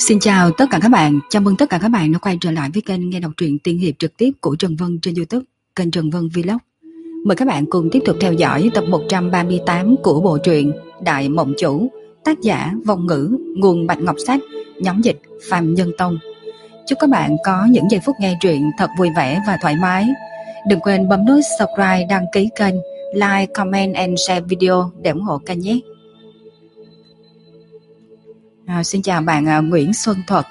Xin chào tất cả các bạn, chào mừng tất cả các bạn đã quay trở lại với kênh nghe đọc truyện tiên hiệp trực tiếp của Trần Vân trên YouTube, kênh Trần Vân Vlog. Mời các bạn cùng tiếp tục theo dõi tập 138 của bộ truyện Đại Mộng Chủ, tác giả Vong Ngữ, nguồn Bạch Ngọc Sách, nhóm dịch Phạm Nhân Tông. Chúc các bạn có những giây phút nghe truyện thật vui vẻ và thoải mái. Đừng quên bấm nút subscribe, đăng ký kênh, like, comment and share video để ủng hộ kênh nhé. Xin chào bạn Nguyễn Xuân Thuật.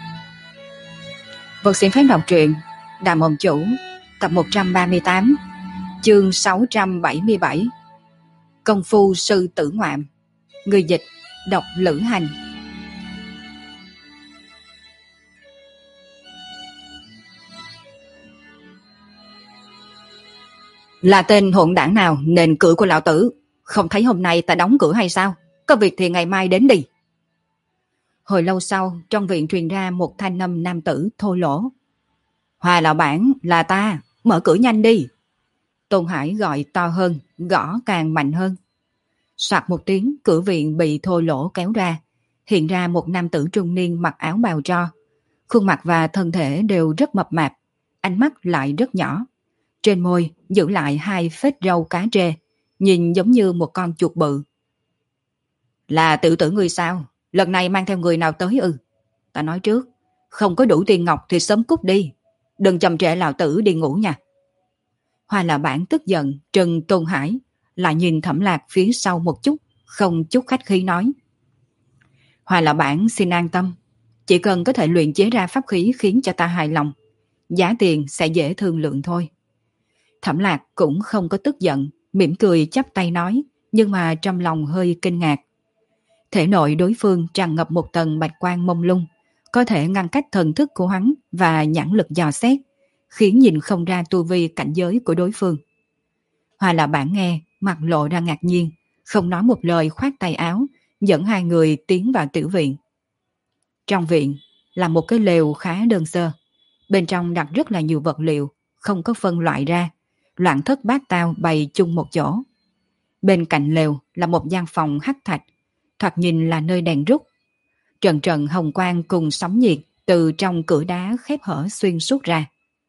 Vật xin phép đọc truyện Đại Mộng Chủ, tập 138, chương 677, Công phu sư tử ngoạm. Người dịch Độc Lữ Hành. Là tên hỗn đảng nào nền cửa của lão tử? Không thấy hôm nay ta đóng cửa hay sao? Có việc thì ngày mai đến đi. Hồi lâu sau, trong viện truyền ra một thanh âm nam tử thô lỗ. Hòa lão bản, là ta, mở cửa nhanh đi. Tôn Hải gọi to hơn, gõ càng mạnh hơn. Soạt một tiếng, cửa viện bị thô lỗ kéo ra, hiện ra một nam tử trung niên mặc áo bào tro. Khuôn mặt và thân thể đều rất mập mạp, ánh mắt lại rất nhỏ. Trên môi giữ lại hai phết râu cá trê, nhìn giống như một con chuột bự. Là tự tử ngươi sao? Lần này mang theo người nào tới ư? Ta nói trước, không có đủ tiền ngọc thì sớm cút đi. Đừng chậm trễ lão tử đi ngủ nha. Hoa là bản tức giận, trừng Tôn Hải, lại nhìn Thẩm Lạc phía sau một chút, không chút khách khí nói. Hoa là bản xin an tâm, chỉ cần có thể luyện chế ra pháp khí khiến cho ta hài lòng, giá tiền sẽ dễ thương lượng thôi. Thẩm Lạc cũng không có tức giận, mỉm cười chắp tay nói, nhưng mà trong lòng hơi kinh ngạc. Thể nội đối phương tràn ngập một tầng bạch quang mông lung, có thể ngăn cách thần thức của hắn và nhãn lực dò xét, khiến nhìn không ra tu vi cảnh giới của đối phương. Hoa là bản nghe, mặt lộ ra ngạc nhiên, không nói một lời khoát tay áo, dẫn hai người tiến vào tiểu viện. Trong viện là một cái lều khá đơn sơ, bên trong đặt rất là nhiều vật liệu, không có phân loại ra, loạn thất bát tao bày chung một chỗ. Bên cạnh lều là một gian phòng hắc thạch, thoạt nhìn là nơi đèn rút. Trần trần hồng quang cùng sóng nhiệt từ trong cửa đá khép hở xuyên suốt ra.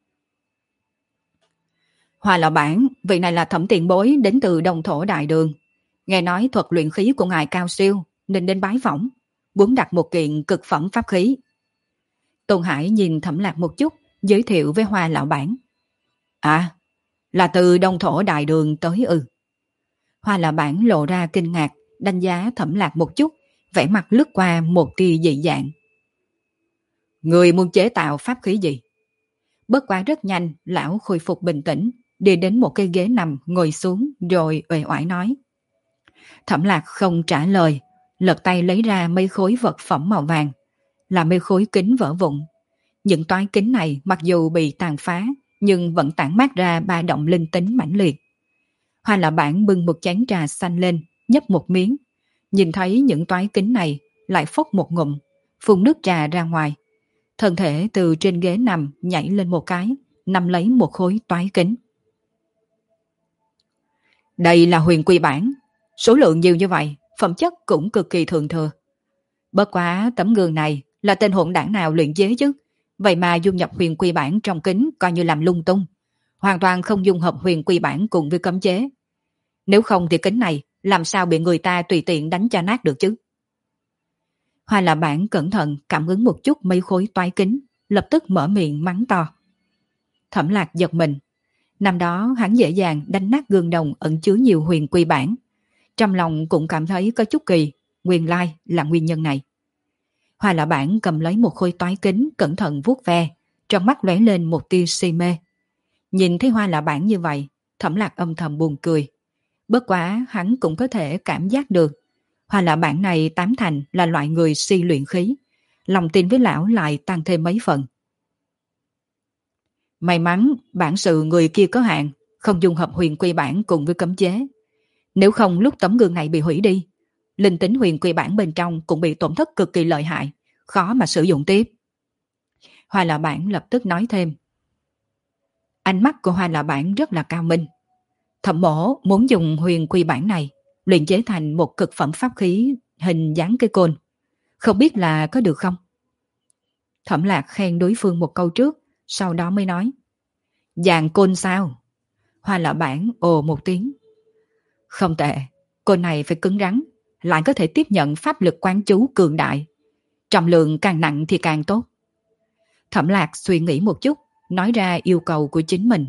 Hoa lão bản, vị này là Thẩm tiền bối đến từ Đông Thổ Đại Đường. Nghe nói thuật luyện khí của ngài cao siêu nên đến bái phỏng, muốn đặt một kiện cực phẩm pháp khí. Tôn Hải nhìn Thẩm Lạc một chút, giới thiệu với Hoa lão bản. À, là từ Đông Thổ Đại Đường tới ư? Hoa lão bản lộ ra kinh ngạc, đánh giá Thẩm Lạc một chút, vẻ mặt lướt qua một tia dị dạng. Người muốn chế tạo pháp khí gì? Bất quá rất nhanh, lão khôi phục bình tĩnh, đi đến một cái ghế nằm, ngồi xuống rồi uể oải nói. Thẩm Lạc không trả lời, lật tay lấy ra mấy khối vật phẩm màu vàng, là mấy khối kính vỡ vụn. Những toái kính này mặc dù bị tàn phá, nhưng vẫn tản mát ra ba động linh tính mãnh liệt. Hoa là bản bưng một chén trà xanh lên, nhấp một miếng, nhìn thấy những toái kính này, lại phốc một ngụm, phun nước trà ra ngoài. Thân thể từ trên ghế nằm nhảy lên một cái, nắm lấy một khối toái kính. Đây là huyền quy bản, số lượng nhiều như vậy, phẩm chất cũng cực kỳ thượng thừa. Bất quá tấm gương này là tên hỗn đảng nào luyện chế chứ, vậy mà dung nhập huyền quy bản trong kính coi như làm lung tung, hoàn toàn không dung hợp huyền quy bản cùng với cấm chế. Nếu không thì kính này làm sao bị người ta tùy tiện đánh cho nát được chứ? Hoa là bản cẩn thận cảm ứng một chút mấy khối toái kính, lập tức mở miệng mắng to. Thẩm Lạc giật mình. Năm đó hắn dễ dàng đánh nát gương đồng ẩn chứa nhiều huyền quy bản. Trong lòng cũng cảm thấy có chút kỳ, nguyên lai là nguyên nhân này. Hoa là bản cầm lấy một khối toái kính, cẩn thận vuốt ve, trong mắt lóe lên một tia si mê. Nhìn thấy Hoa là bản như vậy, Thẩm Lạc âm thầm buồn cười. Bất quá hắn cũng có thể cảm giác được Hoa là bản này tám thành là loại người si luyện khí, lòng tin với lão lại tăng thêm mấy phần. May mắn bản sự người kia có hạn, không dung hợp huyền quy bản cùng với cấm chế. Nếu không lúc tấm gương này bị hủy đi, linh tính huyền quy bản bên trong cũng bị tổn thất cực kỳ lợi hại, khó mà sử dụng tiếp. Hoa là bản lập tức nói thêm. Ánh mắt của Hoa là bản rất là cao minh. Thẩm mổ muốn dùng huyền quy bản này luyện chế thành một cực phẩm pháp khí hình dáng cây côn. Không biết là có được không? Thẩm Lạc khen đối phương một câu trước, sau đó mới nói. Dàn côn sao? Hoa Lão Bản ồ một tiếng. Không tệ, côn này phải cứng rắn, lại có thể tiếp nhận pháp lực quán chú cường đại. Trọng lượng càng nặng thì càng tốt. Thẩm Lạc suy nghĩ một chút, nói ra yêu cầu của chính mình.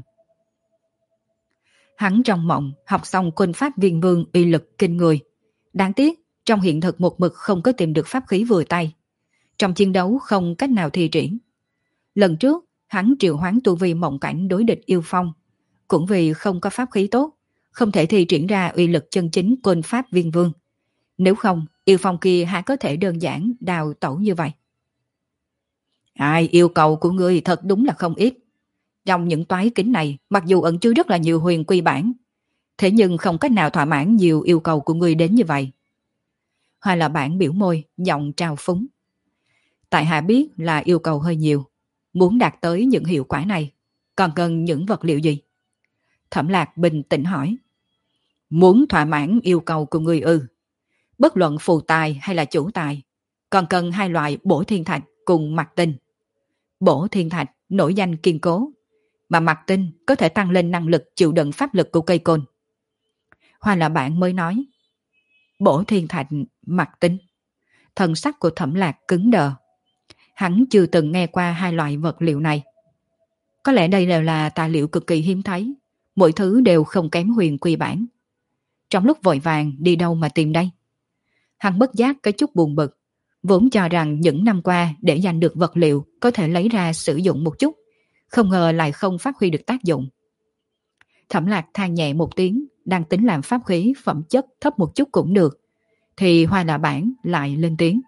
Hắn trong mộng học xong quân pháp viên vương uy lực kinh người. Đáng tiếc, trong hiện thực một mực không có tìm được pháp khí vừa tay. Trong chiến đấu không cách nào thi triển. Lần trước, hắn triệu hoán tu vi mộng cảnh đối địch yêu phong. Cũng vì không có pháp khí tốt, không thể thi triển ra uy lực chân chính quân pháp viên vương. Nếu không, yêu phong kia há có thể đơn giản đào tẩu như vậy. Ai, yêu cầu của ngươi thật đúng là không ít. Trong những toái kính này, mặc dù ẩn chứa rất là nhiều huyền quy bản, thế nhưng không cách nào thỏa mãn nhiều yêu cầu của ngươi đến như vậy. Hoa Lão Bản biểu môi, giọng trào phúng. Tại hạ biết là yêu cầu hơi nhiều, muốn đạt tới những hiệu quả này, còn cần những vật liệu gì? Thẩm Lạc bình tĩnh hỏi. Muốn thỏa mãn yêu cầu của ngươi ư? Bất luận phù tài hay là chủ tài, còn cần hai loại bổ thiên thạch cùng mặt tinh. Bổ thiên thạch nổi danh kiên cố, mà mặt tinh có thể tăng lên năng lực chịu đựng pháp lực của cây côn. Hoa Lão Bản mới nói. Bổ thiên thạch, mặt tinh. Thần sắc của Thẩm Lạc cứng đờ. Hắn chưa từng nghe qua hai loại vật liệu này. Có lẽ đây đều là tài liệu cực kỳ hiếm thấy, mỗi thứ đều không kém huyền quy bản. Trong lúc vội vàng đi đâu mà tìm đây? Hắn bất giác có chút buồn bực, vốn cho rằng những năm qua để giành được vật liệu có thể lấy ra sử dụng một chút, không ngờ lại không phát huy được tác dụng. Thẩm Lạc than nhẹ một tiếng, đang tính làm pháp khí phẩm chất thấp một chút cũng được, thì Hoa Lão Bản lại lên tiếng.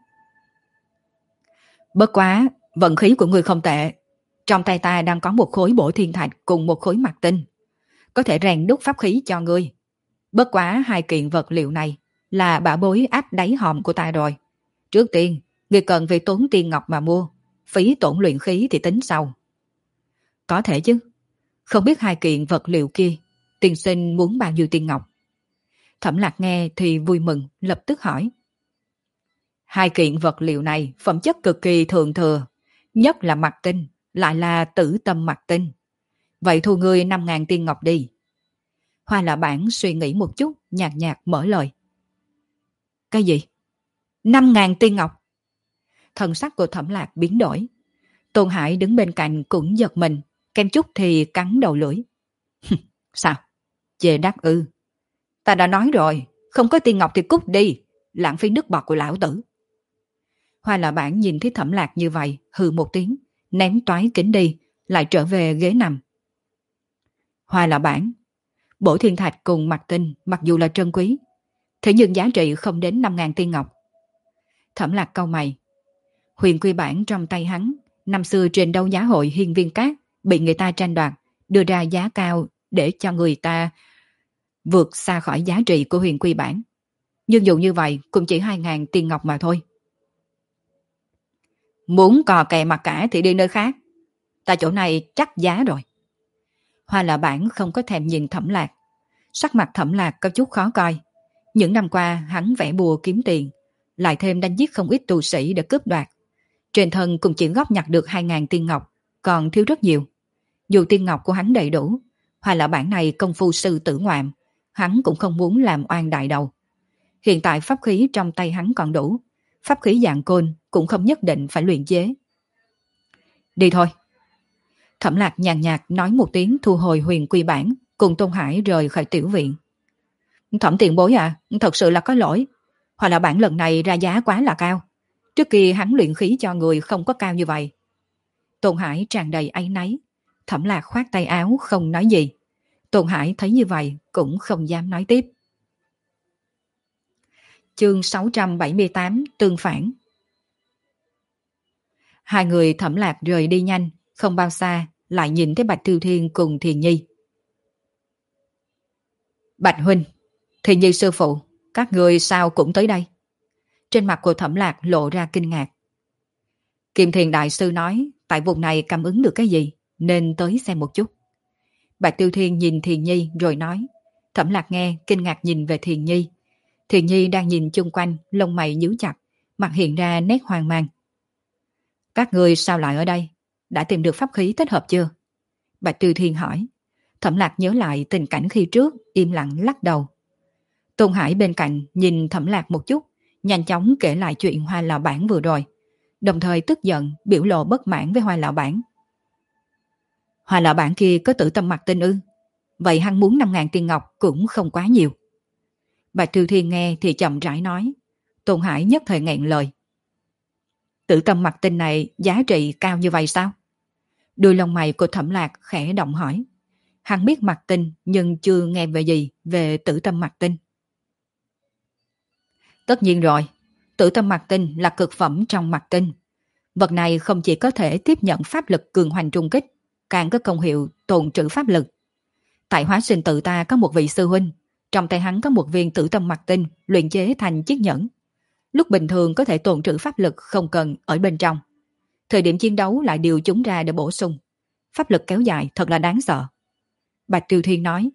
Bất quá, vận khí của người không tệ. Trong tay ta đang có một khối bổ thiên thạch cùng một khối mặt tinh, có thể rèn đúc pháp khí cho ngươi. Bất quá hai kiện vật liệu này là bảo bối áp đáy hòm của ta rồi. Trước tiên, ngươi cần phải tốn tiền ngọc mà mua, phí tổn luyện khí thì tính sau. Có thể chứ. Không biết hai kiện vật liệu kia, tiên sinh muốn bao nhiêu tiền ngọc? Thẩm Lạc nghe thì vui mừng, lập tức hỏi. Hai kiện vật liệu này phẩm chất cực kỳ thượng thừa, nhất là mặt tinh, lại là tử tâm mặt tinh. Vậy thu ngươi 5.000 tiên ngọc đi. Hoa Lão Bản suy nghĩ một chút, nhạt nhạt mở lời. Cái gì? 5.000 tiên ngọc? Thần sắc của Thẩm Lạc biến đổi. Tôn Hải đứng bên cạnh cũng giật mình, kem chút thì cắn đầu lưỡi. Sao? Chê đắc ư? Ta đã nói rồi, không có tiên ngọc thì cút đi, lãng phí nước bọt của lão tử. Hoa Lão Bản nhìn thấy Thẩm Lạc như vậy, hừ một tiếng, ném toái kính đi, lại trở về ghế nằm. Hoa Lão Bản, bổ thiên thạch cùng mặt tinh mặc dù là trân quý, thế nhưng giá trị không đến 5.000 tiên ngọc. Thẩm Lạc cau mày. Huyền quy bản trong tay hắn, năm xưa trên đấu giá hội Hiên Viên Cát bị người ta tranh đoạt, đưa ra giá cao để cho người ta vượt xa khỏi giá trị của huyền quy bản. Nhưng dù như vậy cũng chỉ 2.000 tiền ngọc mà thôi. Muốn cò kè mặt cả thì đi nơi khác. Ta chỗ này chắc giá rồi. Hoa Lão Bản không có thèm nhìn Thẩm Lạc. Sắc mặt Thẩm Lạc có chút khó coi. Những năm qua hắn vẽ bùa kiếm tiền, lại thêm đánh giết không ít tu sĩ để cướp đoạt. Trên thân cũng chỉ góp nhặt được 2.000 tiên ngọc, còn thiếu rất nhiều. Dù tiên ngọc của hắn đầy đủ, Hoa Lão Bản này công phu sư tử ngoạm, hắn cũng không muốn làm oan đại đầu. Hiện tại pháp khí trong tay hắn còn đủ, pháp khí dạng côn cũng không nhất định phải luyện chế. Đi thôi. Thẩm Lạc nhàn nhạt nói một tiếng thu hồi huyền quy bản, cùng Tôn Hải rời khỏi tiểu viện. Thẩm tiền bối à, thật sự là có lỗi. Hoa Lão Bản lần này ra giá quá là cao. Trước kia hắn luyện khí cho người không có cao như vậy. Tôn Hải tràn đầy áy náy. Thẩm Lạc khoát tay áo không nói gì. Tôn Hải thấy như vậy cũng không dám nói tiếp. Chương 678 tương phản. Hai người Thẩm Lạc rời đi nhanh, không bao xa lại nhìn thấy Bạch Tiêu Thiên cùng Thiền Nhi. Bạch huynh, Thiền Nhi sư phụ, các người sao cũng tới đây? Trên mặt của Thẩm Lạc lộ ra kinh ngạc. Kim Thiền đại sư nói tại vùng này cảm ứng được cái gì nên tới xem một chút. Bạch Tiêu Thiên nhìn Thiền Nhi rồi nói. Thẩm Lạc nghe kinh ngạc nhìn về Thiền Nhi. Thiền Nhi đang nhìn chung quanh, lông mày nhíu chặt, mặt hiện ra nét hoang mang. Các ngươi sao lại ở đây? Đã tìm được pháp khí thích hợp chưa? Bạch Tiêu Thiên hỏi. Thẩm Lạc nhớ lại tình cảnh khi trước, im lặng lắc đầu. Tôn Hải bên cạnh nhìn Thẩm Lạc một chút, nhanh chóng kể lại chuyện Hoa lão bản vừa rồi, đồng thời tức giận biểu lộ bất mãn với Hoa lão bản. Hoa lão bản kia có tử tâm mặt tinh ư? Vậy hắn muốn 5.000 tiền ngọc cũng không quá nhiều. Bạch Tiêu Thiên nghe thì chậm rãi nói. Tôn Hải nhất thời nghẹn lời. Tử tâm mặt tinh này giá trị cao như vậy sao? Đôi lông mày của Thẩm Lạc khẽ động hỏi. Hắn biết mặt tinh nhưng chưa nghe về gì về tử tâm mặt tinh. Tất nhiên rồi, tử tâm mặt tinh là cực phẩm trong mặt tinh. Vật này không chỉ có thể tiếp nhận pháp lực cường hoành trung kích, càng có công hiệu tồn trữ pháp lực. Tại Hóa Sinh tự ta có một vị sư huynh, trong tay hắn có một viên tử tâm mặt tinh luyện chế thành chiếc nhẫn. Lúc bình thường có thể tồn trữ pháp lực không cần ở bên trong. Thời điểm chiến đấu lại điều chúng ra để bổ sung. Pháp lực kéo dài thật là đáng sợ. Bạch Tiêu Thiên nói.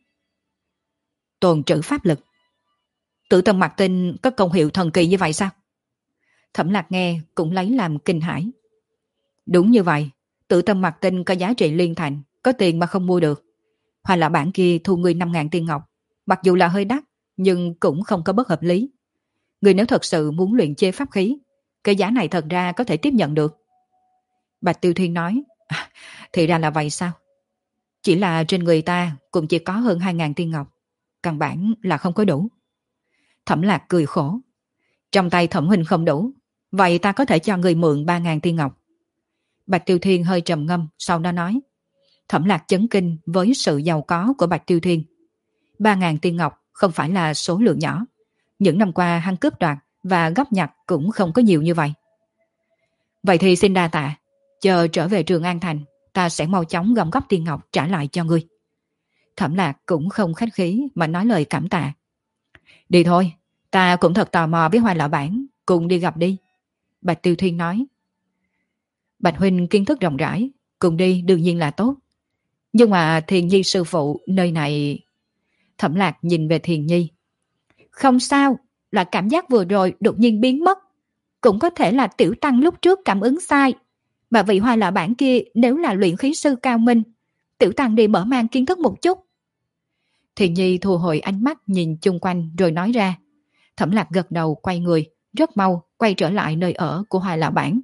Tồn trữ pháp lực. Tử tâm mặt tinh có công hiệu thần kỳ như vậy sao? Thẩm Lạc nghe cũng lấy làm kinh hãi. Đúng như vậy, tử tâm mặt tinh có giá trị liên thành, có tiền mà không mua được. Hoặc là bản kia thu người 5.000 tiền ngọc, mặc dù là hơi đắt, nhưng cũng không có bất hợp lý. Người nếu thật sự muốn luyện chế pháp khí, cái giá này thật ra có thể tiếp nhận được. Bạch Tiêu Thiên nói. Thì ra là vậy sao? Chỉ là trên người ta cũng chỉ có hơn 2.000 tiền ngọc, căn bản là không có đủ. Thẩm Lạc cười khổ. Trong tay Thẩm huynh không đủ, vậy ta có thể cho người mượn 3.000 tiền ngọc. Bạch Tiêu Thiên hơi trầm ngâm, sau đó nói. Thẩm Lạc chấn kinh với sự giàu có của Bạch Tiêu Thiên. 3.000 tiền ngọc không phải là số lượng nhỏ. Những năm qua hắn cướp đoạt và góp nhặt cũng không có nhiều như vậy. Vậy thì xin đa tạ, chờ trở về Trường An Thành, ta sẽ mau chóng gom góp tiền ngọc trả lại cho ngươi. Thẩm Lạc cũng không khách khí mà nói lời cảm tạ. Đi thôi, ta cũng thật tò mò với Hoa lão bản, cùng đi gặp đi. Bạch Tiêu Thiên nói. Bạch huynh kiến thức rộng rãi, cùng đi đương nhiên là tốt. Nhưng mà Thiền Nhi sư phụ nơi này... Thẩm Lạc nhìn về Thiền Nhi. Không sao, là cảm giác vừa rồi đột nhiên biến mất. Cũng có thể là tiểu tăng lúc trước cảm ứng sai. Mà vị Hoa lão bản kia nếu là luyện khí sư cao minh, tiểu tăng đi mở mang kiến thức một chút. Thiền Nhi thu hồi ánh mắt nhìn chung quanh rồi nói ra. Thẩm Lạc gật đầu quay người, rất mau quay trở lại nơi ở của Hoa lão bản.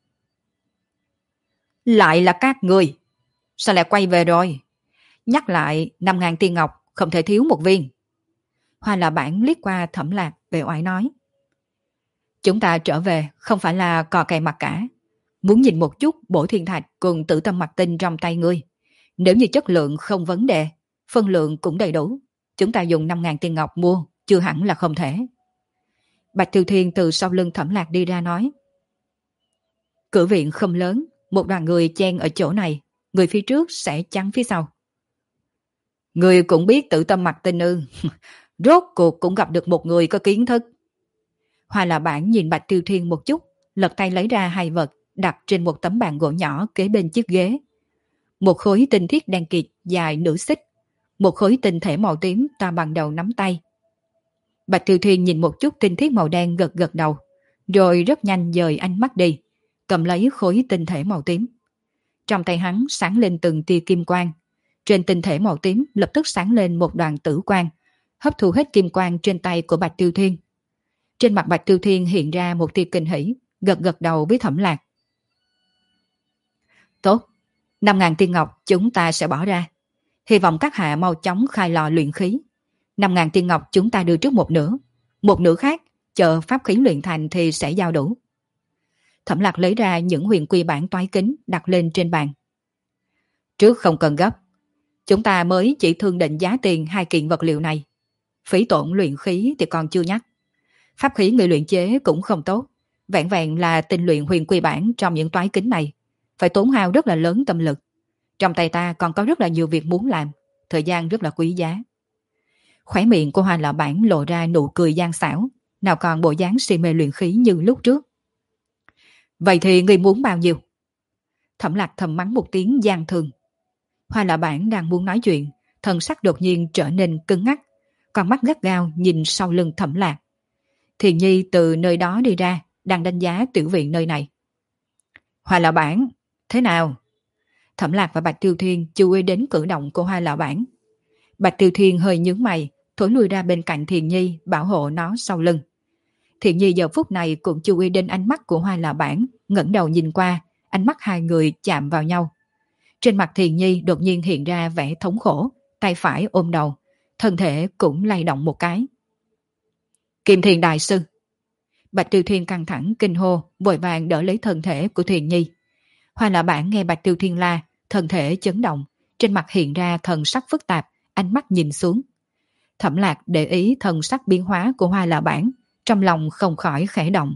Lại là các người. Sao lại quay về rồi? Nhắc lại 5.000 tiền ngọc không thể thiếu một viên. Hoa lão bản liếc qua Thẩm Lạc về oải nói. Chúng ta trở về không phải là cò kè mặt cả. Muốn nhìn một chút bổ thiên thạch cùng tử tâm mặt tinh trong tay ngươi. Nếu như chất lượng không vấn đề, phân lượng cũng đầy đủ, chúng ta dùng 5.000 tiền ngọc mua, chưa hẳn là không thể. Bạch Tiêu Thiên từ sau lưng Thẩm Lạc đi ra nói. Cửa viện không lớn, một đoàn người chen ở chỗ này, người phía trước sẽ chắn phía sau. Người cũng biết tử tâm mặt tinh ư? Rốt cuộc cũng gặp được một người có kiến thức. Hoa lão bản nhìn Bạch Tiêu Thiên một chút, lật tay lấy ra hai vật, đặt trên một tấm bàn gỗ nhỏ kế bên chiếc ghế. Một khối tinh thiết đen kịt dài nửa xích, một khối tinh thể màu tím to bằng đầu nắm tay. Bạch Tiêu Thiên nhìn một chút tinh thiết màu đen gật gật đầu, rồi rất nhanh dời ánh mắt đi, cầm lấy khối tinh thể màu tím. Trong tay hắn sáng lên từng tia kim quang. Trên tinh thể màu tím lập tức sáng lên một đoàn tử quang, hấp thu hết kim quang trên tay của Bạch Tiêu Thiên. Trên mặt Bạch Tiêu Thiên hiện ra một tia kinh hỉ, gật gật đầu với Thẩm Lạc. Tốt, 5.000 tiên ngọc chúng ta sẽ bỏ ra. Hy vọng các hạ mau chóng khai lò luyện khí. 5.000 tiên ngọc chúng ta đưa trước một nửa khác chờ pháp khí luyện thành thì sẽ giao đủ. Thẩm Lạc lấy ra những huyền quy bản toái kính đặt lên trên bàn. Trước không cần gấp, chúng ta mới chỉ thương định giá tiền 2 kiện vật liệu này. Phí tổn luyện khí thì còn chưa nhắc. Pháp khí người luyện chế cũng không tốt, vẹn vẹn là tinh luyện huyền quy bản trong những toái kính này, phải tốn hao rất là lớn tâm lực. Trong tay ta còn có rất là nhiều việc muốn làm, thời gian rất là quý giá. Khóe miệng của Hoa lão bản lộ ra nụ cười gian xảo, nào còn bộ dáng si mê luyện khí như lúc trước. Vậy thì ngươi muốn bao nhiêu? Thẩm Lạc thầm mắng một tiếng gian thường. Hoa lão bản đang muốn nói chuyện, thần sắc đột nhiên trở nên cứng ngắc, con mắt gắt gao nhìn sau lưng Thẩm Lạc. Thiền Nhi từ nơi đó đi ra, đang đánh giá tiểu viện nơi này. Hoa lão bản, thế nào? Thẩm Lạc và Bạch Tiêu Thiên chú ý đến cử động của Hoa lão bản. Bạch Tiêu Thiên hơi nhướng mày, thối lui ra bên cạnh Thiền Nhi bảo hộ nó sau lưng. Thiền Nhi giờ phút này cũng chú ý đến ánh mắt của Hoa lão bản, ngẩng đầu nhìn qua, ánh mắt hai người chạm vào nhau. Trên mặt Thiền Nhi đột nhiên hiện ra vẻ thống khổ, tay phải ôm đầu, thân thể cũng lay động một cái. Kim Thiền đại sư. Bạch Tiêu Thiên căng thẳng kinh hô, vội vàng đỡ lấy thân thể của Thiền Nhi. Hoa lão bản nghe Bạch Tiêu Thiên la, thân thể chấn động, trên mặt hiện ra thần sắc phức tạp, ánh mắt nhìn xuống. Thẩm Lạc để ý thần sắc biến hóa của Hoa lão bản, trong lòng không khỏi khẽ động.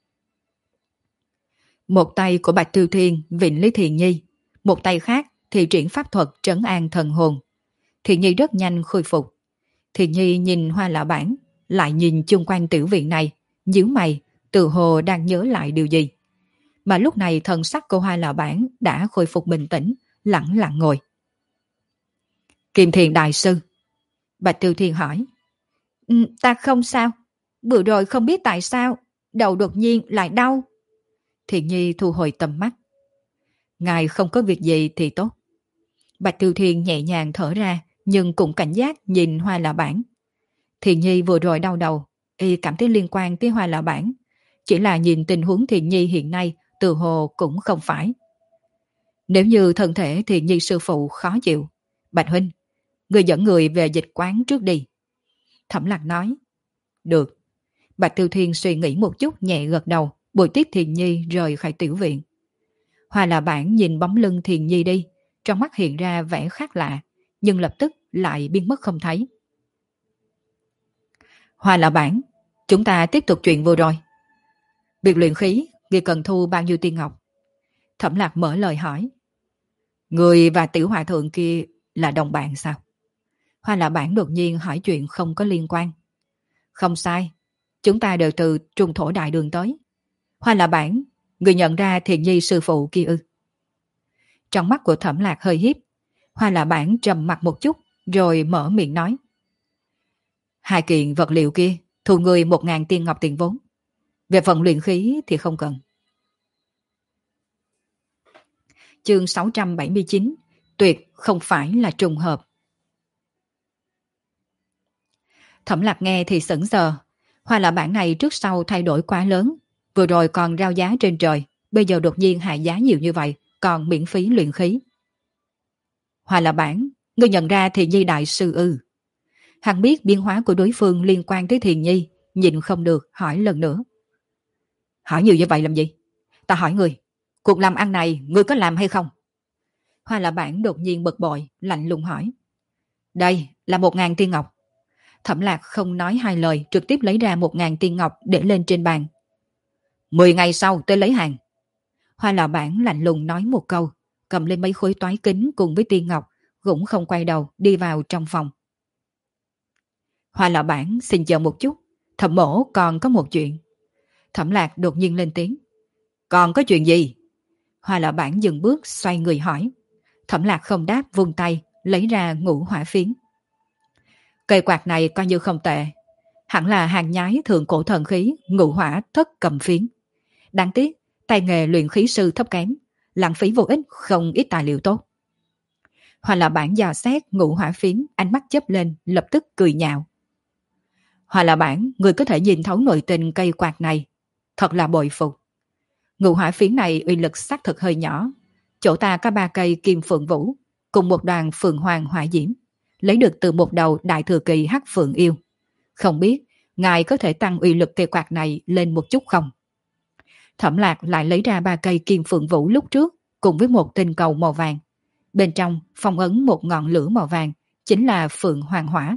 Một tay của Bạch Tiêu Thiên vịn lấy Thiền Nhi, một tay khác thì triển pháp thuật trấn an thần hồn. Thiền Nhi rất nhanh khôi phục. Thiền Nhi nhìn Hoa lão bản, lại nhìn chung quanh tiểu viện này, nhíu mày, tự hồ đang nhớ lại điều gì. Mà lúc này thần sắc của Hoa lão bản đã khôi phục bình tĩnh, lặng lặng ngồi. Kim Thiền đại sư. Bạch Tiêu Thiên hỏi. Ta không sao. Vừa rồi không biết tại sao, đầu đột nhiên lại đau. Thiền Nhi thu hồi tầm mắt. Ngài không có việc gì thì tốt. Bạch Tiêu Thiên nhẹ nhàng thở ra, nhưng cũng cảnh giác nhìn Hoa lão bản. Thiền Nhi vừa rồi đau đầu, y cảm thấy liên quan tới Hoa lão bản. Chỉ là nhìn tình huống Thiền Nhi hiện nay, từ hồ cũng không phải. Nếu như thân thể Thiền Nhi sư phụ khó chịu, Bạch huynh, người dẫn người về dịch quán trước đi. Thẩm Lạc nói. Được. Bạch Tiêu Thiên suy nghĩ một chút nhẹ gật đầu, bồi tiếp Thiền Nhi rời khỏi tiểu viện. Hoa lão bản nhìn bóng lưng Thiền Nhi đi, trong mắt hiện ra vẻ khác lạ, nhưng lập tức lại biến mất không thấy. Hoa lão bản, chúng ta tiếp tục chuyện vừa rồi. Việc luyện khí, người cần thu bao nhiêu tiên ngọc? Thẩm Lạc mở lời hỏi. Người và tiểu hòa thượng kia là đồng bạn sao? Hoa lão bản đột nhiên hỏi chuyện không có liên quan. Không sai, chúng ta đều từ Trung Thổ Đại Đường tới. Hoa lão bản, người nhận ra Thiền Nhi sư phụ kia ư? Trong mắt của Thẩm Lạc hơi hiếp. Hoa lão bản trầm mặt một chút, rồi mở miệng nói. 2 kiện vật liệu kia, thu người 1.000 tiên ngọc tiền vốn. Về phần luyện khí thì không cần. Chương 679, tuyệt không phải là trùng hợp. Thẩm Lạc nghe thì sững sờ. Hoa lão bản này trước sau thay đổi quá lớn. Vừa rồi còn rao giá trên trời, bây giờ đột nhiên hạ giá nhiều như vậy, còn miễn phí luyện khí. Hoa lão bản, ngươi nhận ra Thiền Nhi đại sư ư? Hắn biết biến hóa của đối phương liên quan tới Thiền Nhi, nhịn không được hỏi lần nữa. Hỏi nhiều như vậy làm gì? Ta hỏi người, cuộc làm ăn này ngươi có làm hay không? Hoa lão bản đột nhiên bực bội, lạnh lùng hỏi. Đây là 1.000 tiên ngọc. Thẩm Lạc không nói hai lời, trực tiếp lấy ra 1.000 tiên ngọc để lên trên bàn. 10 ngày sau tới lấy hàng. Hoa lão bản lạnh lùng nói một câu, cầm lên mấy khối toái kính cùng với tiên ngọc, cũng không quay đầu đi vào trong phòng. Hoa lão bản xin chờ một chút, Thẩm mỗ còn có một chuyện. Thẩm Lạc đột nhiên lên tiếng. Còn có chuyện gì? Hoa lão bản dừng bước xoay người hỏi. Thẩm Lạc không đáp, vung tay lấy ra ngũ hỏa phiến. Cây quạt này coi như không tệ, hẳn là hàng nhái thượng cổ thần khí ngũ hỏa thất cầm phiến. Đáng tiếc tay nghề luyện khí sư thấp kém, lãng phí vô ích không ít tài liệu tốt. Hoa lão bản dò xét ngũ hỏa phiến, ánh mắt chớp lên, lập tức cười nhạo. Hoa lão bản, người có thể nhìn thấu nội tình cây quạt này, thật là bội phục. Ngũ hỏa phiến này uy lực xác thực hơi nhỏ, chỗ ta có 3 cây kim phượng vũ cùng một đoàn phượng hoàng hỏa diễm, lấy được từ một đầu đại thừa kỳ hắc phượng yêu. Không biết ngài có thể tăng uy lực cây quạt này lên một chút không? Thẩm Lạc lại lấy ra 3 cây kim phượng vũ lúc trước cùng với một tinh cầu màu vàng. Bên trong phong ấn một ngọn lửa màu vàng, chính là phượng hoàng hỏa.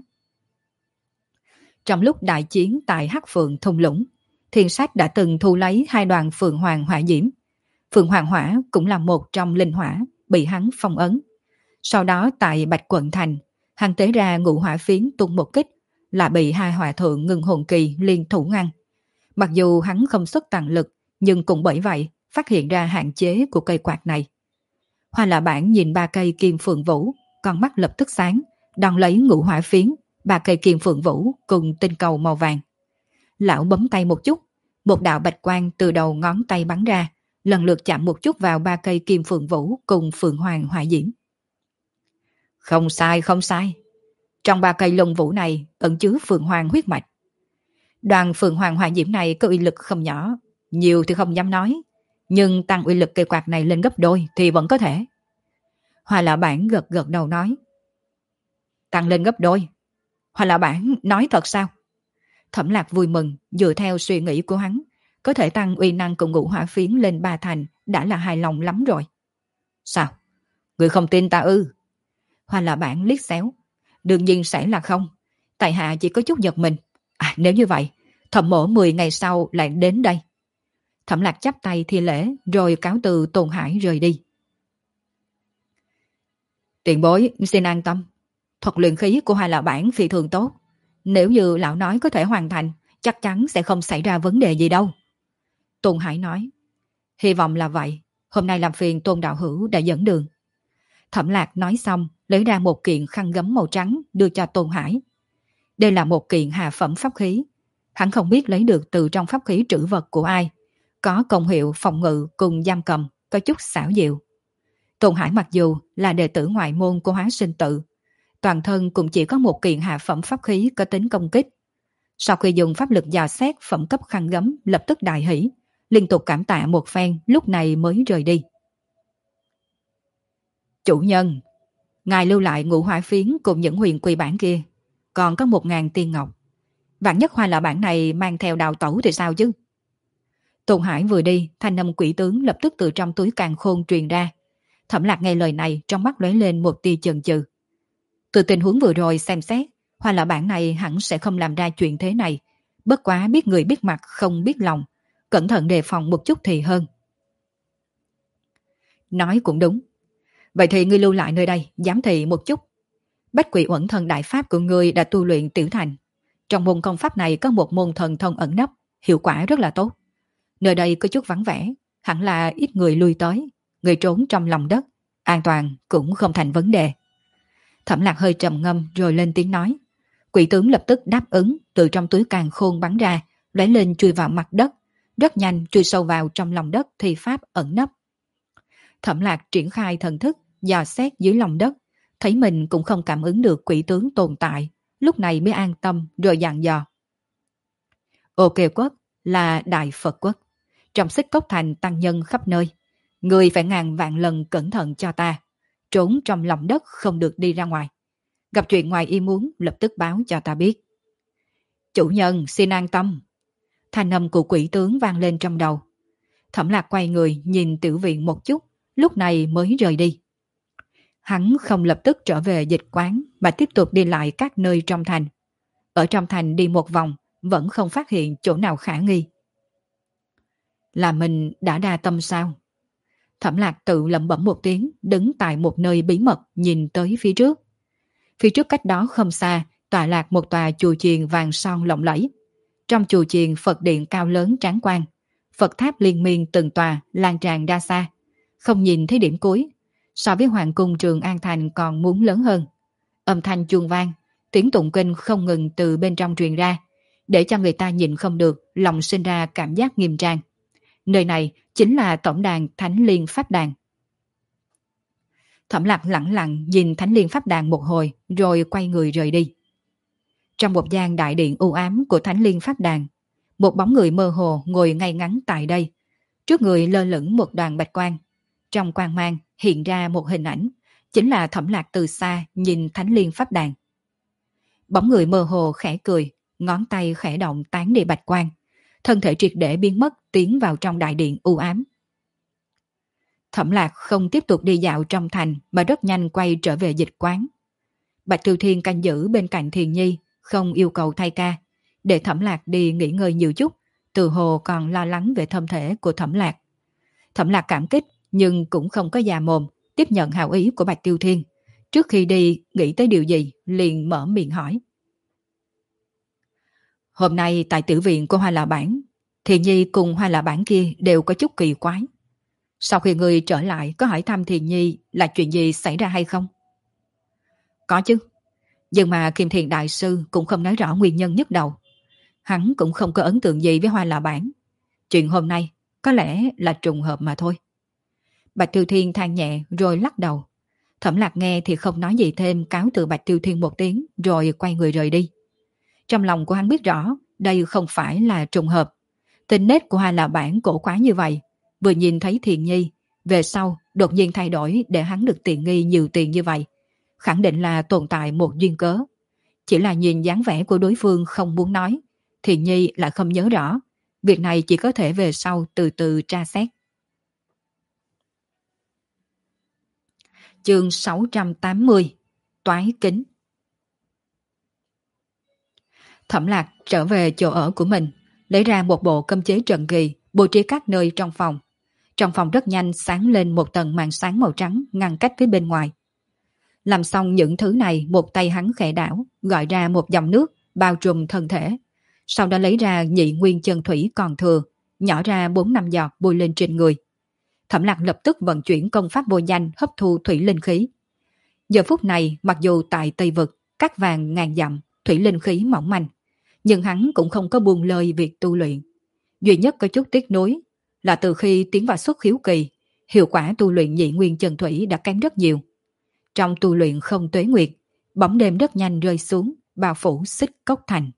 Trong lúc đại chiến tại Hắc Phượng thung lũng, Thiên Sách đã từng thu lấy 2 đoàn phượng hoàng hỏa diễm. Phượng hoàng hỏa cũng là một trong linh hỏa bị hắn phong ấn. Sau đó tại Bạch Quận Thành, hắn tế ra ngũ hỏa phiến tung một kích, là bị 2 hòa thượng ngưng hồn kỳ liên thủ ngăn. Mặc dù hắn không xuất toàn lực, nhưng cũng bởi vậy phát hiện ra hạn chế của cây quạt này. Hoa lão bản nhìn 3 cây kim phượng vũ, con mắt lập tức sáng, đón lấy ngũ hỏa phiến, 3 cây kim phượng vũ cùng tinh cầu màu vàng. Lão bấm tay một chút, một đạo bạch quang từ đầu ngón tay bắn ra, lần lượt chạm một chút vào ba cây kim phượng vũ cùng phượng hoàng hỏa diễm. Không sai, không sai. Trong ba cây lông vũ này ẩn chứa phượng hoàng huyết mạch. Đoàn phượng hoàng hỏa diễm này có uy lực không nhỏ, nhiều thì không dám nói, nhưng tăng uy lực cây quạt này lên gấp đôi thì vẫn có thể. Hoa Lão Bản gật gật đầu nói. Tăng lên gấp đôi? Hoa Lão Bản nói thật sao? Thẩm Lạc vui mừng, dựa theo suy nghĩ của hắn, có thể tăng uy năng của ngũ hỏa phiến lên 3 thành đã là hài lòng lắm rồi. Sao? Người không tin ta ư? Hoa Lão Bản liếc xéo. Đương nhiên sẽ là không. Tại hạ chỉ có chút giật mình. Nếu như vậy, Thẩm mỗ 10 ngày sau lại đến đây. Thẩm Lạc chắp tay thi lễ rồi cáo từ Tôn Hải rời đi. Tiền bối xin an tâm. Thuật luyện khí của Hoa Lão Bản phi thường tốt. Nếu như lão nói có thể hoàn thành, chắc chắn sẽ không xảy ra vấn đề gì đâu. Tôn Hải nói. Hy vọng là vậy. Hôm nay làm phiền Tôn đạo hữu đã dẫn đường. Thẩm Lạc nói xong, lấy ra một kiện khăn gấm màu trắng đưa cho Tôn Hải. Đây là một kiện hạ phẩm pháp khí. Hắn không biết lấy được từ trong pháp khí trữ vật của ai. Có công hiệu phòng ngự cùng giam cầm, có chút xảo diệu. Tôn Hải mặc dù là đệ tử ngoại môn của Hóa Sinh Tự, toàn thân cũng chỉ có một kiện hạ phẩm pháp khí có tính công kích. Sau khi dùng pháp lực dò xét phẩm cấp khăn gấm, lập tức đại hỷ, liên tục cảm tạ một phen, lúc này mới rời đi. Chủ nhân, ngài lưu lại ngũ hỏa phiến cùng những huyền quy bản kia, còn có 1000 tiên ngọc. Vạn nhất Hoa Lão Bản này mang theo đào tẩu thì sao chứ? Tôn Hải vừa đi, thanh âm quỷ tướng lập tức từ trong túi càn khôn truyền ra. Thẩm Lạc nghe lời này, trong mắt lóe lên một tia chần chừ. Từ tình huống vừa rồi xem xét, Hoa Lão Bản này hẳn sẽ không làm ra chuyện thế này. Bất quá biết người biết mặt không biết lòng, cẩn thận đề phòng một chút thì hơn. Nói cũng đúng. Vậy thì ngươi lưu lại nơi đây, giám thị một chút. Bách Quỷ Uẩn Thần đại pháp của ngươi đã tu luyện tiểu thành. Trong môn công pháp này có một môn thần thông ẩn nấp, hiệu quả rất là tốt. Nơi đây có chút vắng vẻ, hẳn là ít người lui tới. Người trốn trong lòng đất, an toàn cũng không thành vấn đề. Thẩm Lạc hơi trầm ngâm rồi lên tiếng nói. Quỷ tướng lập tức đáp ứng, từ trong túi càn khôn bắn ra, lóe lên chui vào mặt đất, rất nhanh chui sâu vào trong lòng đất thi pháp ẩn nấp. Thẩm Lạc triển khai thần thức, dò xét dưới lòng đất, thấy mình cũng không cảm ứng được quỷ tướng tồn tại, lúc này mới an tâm rồi dặn dò. OK quốc là Đại Phật quốc, trong Xích Cốc Thành tăng nhân khắp nơi, người phải ngàn vạn lần cẩn thận cho ta, trốn trong lòng đất không được đi ra ngoài. Gặp chuyện ngoài ý muốn lập tức báo cho ta biết. Chủ nhân xin an tâm. Thanh âm của quỷ tướng vang lên trong đầu. Thẩm Lạc quay người nhìn tiểu viện một chút, lúc này mới rời đi. Hắn không lập tức trở về dịch quán mà tiếp tục đi lại các nơi trong thành. Ở trong thành đi một vòng vẫn không phát hiện chỗ nào khả nghi. Là mình đã đa tâm sao? Thẩm Lạc tự lẩm bẩm một tiếng, đứng tại một nơi bí mật nhìn tới phía trước. Phía trước cách đó không xa, tọa lạc một tòa chùa chiền vàng son lộng lẫy. Trong chùa chiền Phật điện cao lớn tráng quan, Phật tháp liên miên từng tòa lan tràn ra xa, không nhìn thấy điểm cuối. So với Hoàng cung Trường An Thành còn muốn lớn hơn. Âm thanh chuông vang, tiếng tụng kinh không ngừng từ bên trong truyền ra, để cho người ta nhìn không được, lòng sinh ra cảm giác nghiêm trang. Nơi này chính là tổng đàn Thánh Liên Pháp Đàn. Thẩm Lạc lẳng lặng nhìn Thánh Liên Pháp Đàn một hồi, rồi quay người rời đi. Trong một gian đại điện u ám của Thánh Liên Pháp Đàn, một bóng người mơ hồ ngồi ngay ngắn tại đây. Trước người lơ lửng một đoàn bạch quang. Trong quang mang hiện ra một hình ảnh, chính là Thẩm Lạc từ xa nhìn Thánh Liên Pháp Đàn. Bóng người mơ hồ khẽ cười, ngón tay khẽ động tán đi bạch quang, thân thể triệt để biến mất, tiến vào trong đại điện u ám. Thẩm Lạc không tiếp tục đi dạo trong thành mà rất nhanh quay trở về dịch quán. Bạch Tiêu Thiên canh giữ bên cạnh Thiền Nhi, không yêu cầu thay ca, để Thẩm Lạc đi nghỉ ngơi nhiều chút, từ hồ còn lo lắng về thân thể của Thẩm Lạc. Thẩm Lạc cảm kích nhưng cũng không có già mồm, tiếp nhận hảo ý của Bạch Tiêu Thiên. Trước khi đi, nghĩ tới điều gì, liền mở miệng hỏi. Hôm nay tại tiểu viện của Hoa Lão Bản, Thiền Nhi cùng Hoa Lão Bản kia đều có chút kỳ quái. Sau khi người trở lại có hỏi thăm Thiền Nhi là chuyện gì xảy ra hay không? Có chứ, nhưng mà Kim Thiền Đại Sư cũng không nói rõ nguyên nhân nhất đầu. Hắn cũng không có ấn tượng gì với Hoa Lão Bản. Chuyện hôm nay có lẽ là trùng hợp mà thôi. Bạch Tiêu Thiên than nhẹ rồi lắc đầu. Thẩm Lạc nghe thì không nói gì thêm, cáo từ Bạch Tiêu Thiên một tiếng rồi quay người rời đi. Trong lòng của hắn biết rõ đây không phải là trùng hợp. Tình nết của Hoa Lão Bản cổ quái như vậy, vừa nhìn thấy Thiện Nhi, về sau đột nhiên thay đổi để hắn được tiện nghi nhiều tiền như vậy, khẳng định là tồn tại một duyên cớ. Chỉ là nhìn dáng vẻ của đối phương không muốn nói, Thiện Nhi lại không nhớ rõ. Việc này chỉ có thể về sau từ từ tra xét. Chương 680 Toái kính. Thẩm Lạc trở về chỗ ở của mình, lấy ra một bộ cấm chế trận kỳ, bố trí các nơi trong phòng. Trong phòng rất nhanh sáng lên một tầng màn sáng màu trắng ngăn cách với bên ngoài. Làm xong những thứ này, một tay hắn khẽ đảo, gọi ra một dòng nước bao trùm thân thể. Sau đó lấy ra nhị nguyên chân thủy còn thừa, nhỏ ra 4-5 giọt bôi lên trên người. Thẩm Lạc lập tức vận chuyển công pháp vô danh hấp thu thủy linh khí. Giờ phút này, mặc dù tại Tây Vực, cát vàng ngàn dặm, thủy linh khí mỏng manh, nhưng hắn cũng không có buông lơi việc tu luyện. Duy nhất có chút tiếc nuối là từ khi tiến vào xuất khiếu kỳ, hiệu quả tu luyện nhị nguyên chân thủy đã kém rất nhiều. Trong tu luyện không tuế nguyệt, bóng đêm rất nhanh rơi xuống, bao phủ Xích Cốc Thành.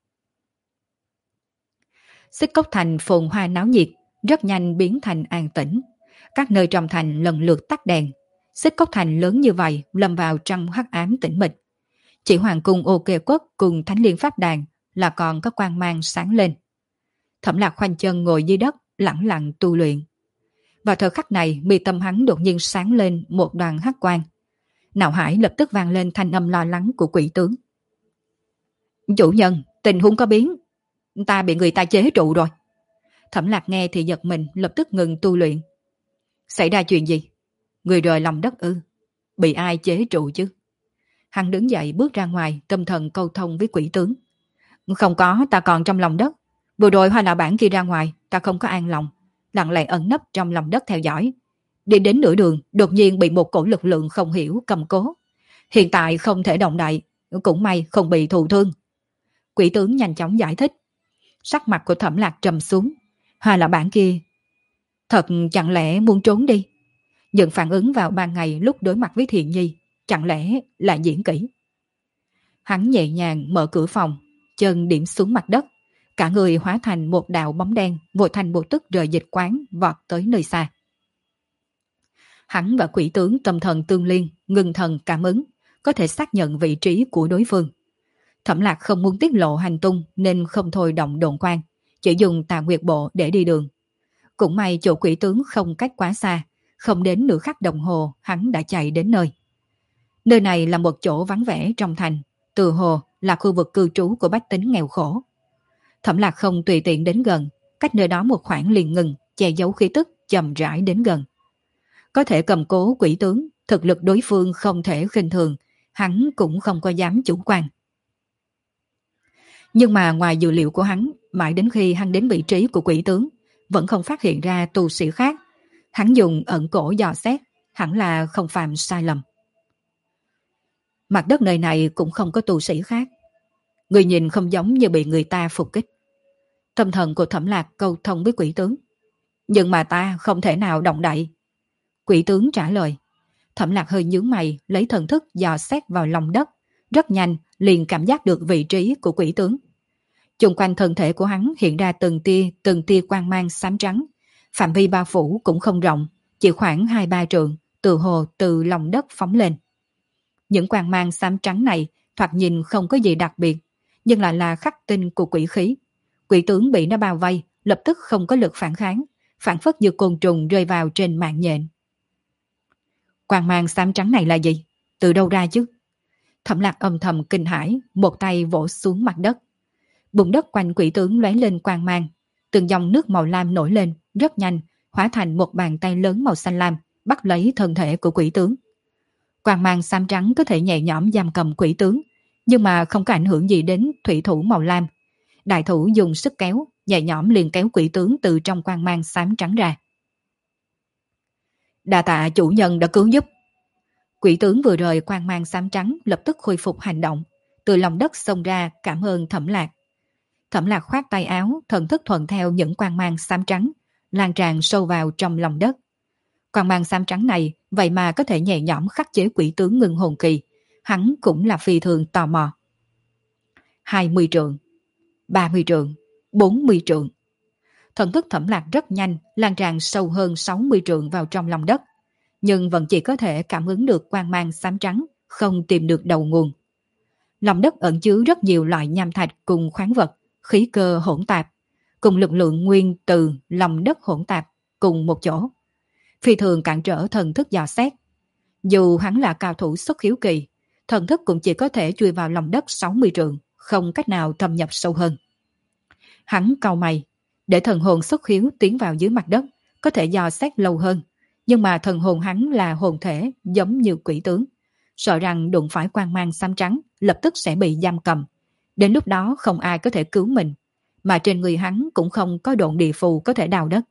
Xích Cốc Thành phồn hoa náo nhiệt, rất nhanh biến thành an tĩnh. Các nơi trong thành lần lượt tắt đèn. Xích Cốc Thành lớn như vậy lâm vào trong hắc ám tĩnh mịch. Chỉ hoàng cung Ô Kê Quốc cùng Thánh Liên Pháp Đàn là còn có quang mang sáng lên. Thẩm Lạc khoanh chân ngồi dưới đất, lẳng lặng tu luyện. Vào thời khắc này, mi tâm hắn đột nhiên sáng lên một đoàn hắc quang. Não hải lập tức vang lên thanh âm lo lắng của quỷ tướng. Chủ nhân, tình huống có biến. Ta bị người ta chế trụ rồi. Thẩm Lạc nghe thì giật mình, lập tức ngừng tu luyện. Xảy ra chuyện gì? Người rời lòng đất ư? Bị ai chế trụ chứ? Hắn đứng dậy bước ra ngoài, tâm thần câu thông với quỷ tướng. Không có, ta còn trong lòng đất. Vừa rồi Hoa Lão Bản kia ra ngoài, ta không có an lòng, lặng lẽ ẩn nấp trong lòng đất theo dõi. Đi đến nửa đường, đột nhiên bị một cổ lực lượng không hiểu cầm cố. Hiện tại không thể động đậy, cũng may không bị thụ thương. Quỷ tướng nhanh chóng giải thích. Sắc mặt của Thẩm Lạc trầm xuống. Hoa Lão Bản kia thật chẳng lẽ muốn trốn đi? Những phản ứng vào ban ngày lúc đối mặt với Thiện Nhi, chẳng lẽ là diễn kỹ? Hắn nhẹ nhàng mở cửa phòng, chân điểm xuống mặt đất, cả người hóa thành một đạo bóng đen, vội thành bộ tức rời dịch quán vọt tới nơi xa. Hắn và quỷ tướng tâm thần tương liên, ngưng thần cảm ứng, có thể xác nhận vị trí của đối phương. Thẩm Lạc không muốn tiết lộ hành tung nên không thôi động độn quang, chỉ dùng Tà Nguyệt Bộ để đi đường. Cũng may chỗ quỷ tướng không cách quá xa, không đến nửa khắc đồng hồ hắn đã chạy đến nơi. Nơi này là một chỗ vắng vẻ trong thành, từ hồ là khu vực cư trú của bách tính nghèo khổ. Thẩm Lạc không tùy tiện đến gần, cách nơi đó một khoảng liền ngừng, che giấu khí tức, chậm rãi đến gần. Có thể cầm cố quỷ tướng, thực lực đối phương không thể khinh thường, hắn cũng không có dám chủ quan. Nhưng mà ngoài dự liệu của hắn, mãi đến khi hắn đến vị trí của quỷ tướng, vẫn không phát hiện ra tu sĩ khác. Hắn dùng ẩn cổ dò xét, hẳn là không phạm sai lầm. Mặt đất nơi này cũng không có tu sĩ khác. Người nhìn không giống như bị người ta phục kích. Tâm thần của Thẩm Lạc câu thông với quỷ tướng. Nhưng mà ta không thể nào động đậy. Quỷ tướng trả lời. Thẩm Lạc hơi nhướng mày, lấy thần thức dò xét vào lòng đất. Rất nhanh, liền cảm giác được vị trí của quỷ tướng. Chung quanh thân thể của hắn hiện ra từng tia quang mang xám trắng. Phạm vi bao phủ cũng không rộng, chỉ khoảng 2-3 trượng, từ hồ từ lòng đất phóng lên. Những quang mang xám trắng này thoạt nhìn không có gì đặc biệt, nhưng lại là khắc tinh của quỷ khí. Quỷ tướng bị nó bao vây, lập tức không có lực phản kháng, phản phất như côn trùng rơi vào trên mạng nhện. Quang mang xám trắng này là gì? Từ đâu ra chứ? Thẩm Lạc âm thầm kinh hãi, một tay vỗ xuống mặt đất. Bùn đất quanh quỷ tướng lóe lên quang mang, từng dòng nước màu lam nổi lên, rất nhanh, hóa thành một bàn tay lớn màu xanh lam, bắt lấy thân thể của quỷ tướng. Quang mang xám trắng có thể nhẹ nhõm giam cầm quỷ tướng, nhưng mà không có ảnh hưởng gì đến thủy thủ màu lam. Đại thủ dùng sức kéo, nhẹ nhõm liền kéo quỷ tướng từ trong quang mang xám trắng ra. Đa tạ chủ nhân đã cứu giúp. Quỷ tướng vừa rời quang mang xám trắng lập tức khôi phục hành động, từ lòng đất xông ra cảm ơn Thẩm Lạc. Thẩm Lạc khoát tay áo, thần thức thuận theo những quang mang xám trắng, lan tràn sâu vào trong lòng đất. Quang mang xám trắng này vậy mà có thể nhẹ nhõm khắc chế quỷ tướng ngưng hồn kỳ, hắn cũng là phi thường tò mò. 20 trượng, 30 trượng, 40 trượng. Thần thức Thẩm Lạc rất nhanh lan tràn sâu hơn 60 trượng vào trong lòng đất, nhưng vẫn chỉ có thể cảm ứng được quang mang xám trắng, không tìm được đầu nguồn. Lòng đất ẩn chứa rất nhiều loại nham thạch cùng khoáng vật, khí cơ hỗn tạp, cùng lực lượng nguyên từ lòng đất hỗn tạp cùng một chỗ. Phi thường cản trở thần thức dò xét. Dù hắn là cao thủ xuất khiếu kỳ, thần thức cũng chỉ có thể chui vào lòng đất 60 trượng, không cách nào thâm nhập sâu hơn. Hắn cau mày, để thần hồn xuất khiếu tiến vào dưới mặt đất, có thể dò xét lâu hơn, nhưng mà thần hồn hắn là hồn thể giống như quỷ tướng, sợ rằng đụng phải quang mang xám trắng lập tức sẽ bị giam cầm. Đến lúc đó không ai có thể cứu mình, mà trên người hắn cũng không có độn địa phù có thể đào đất.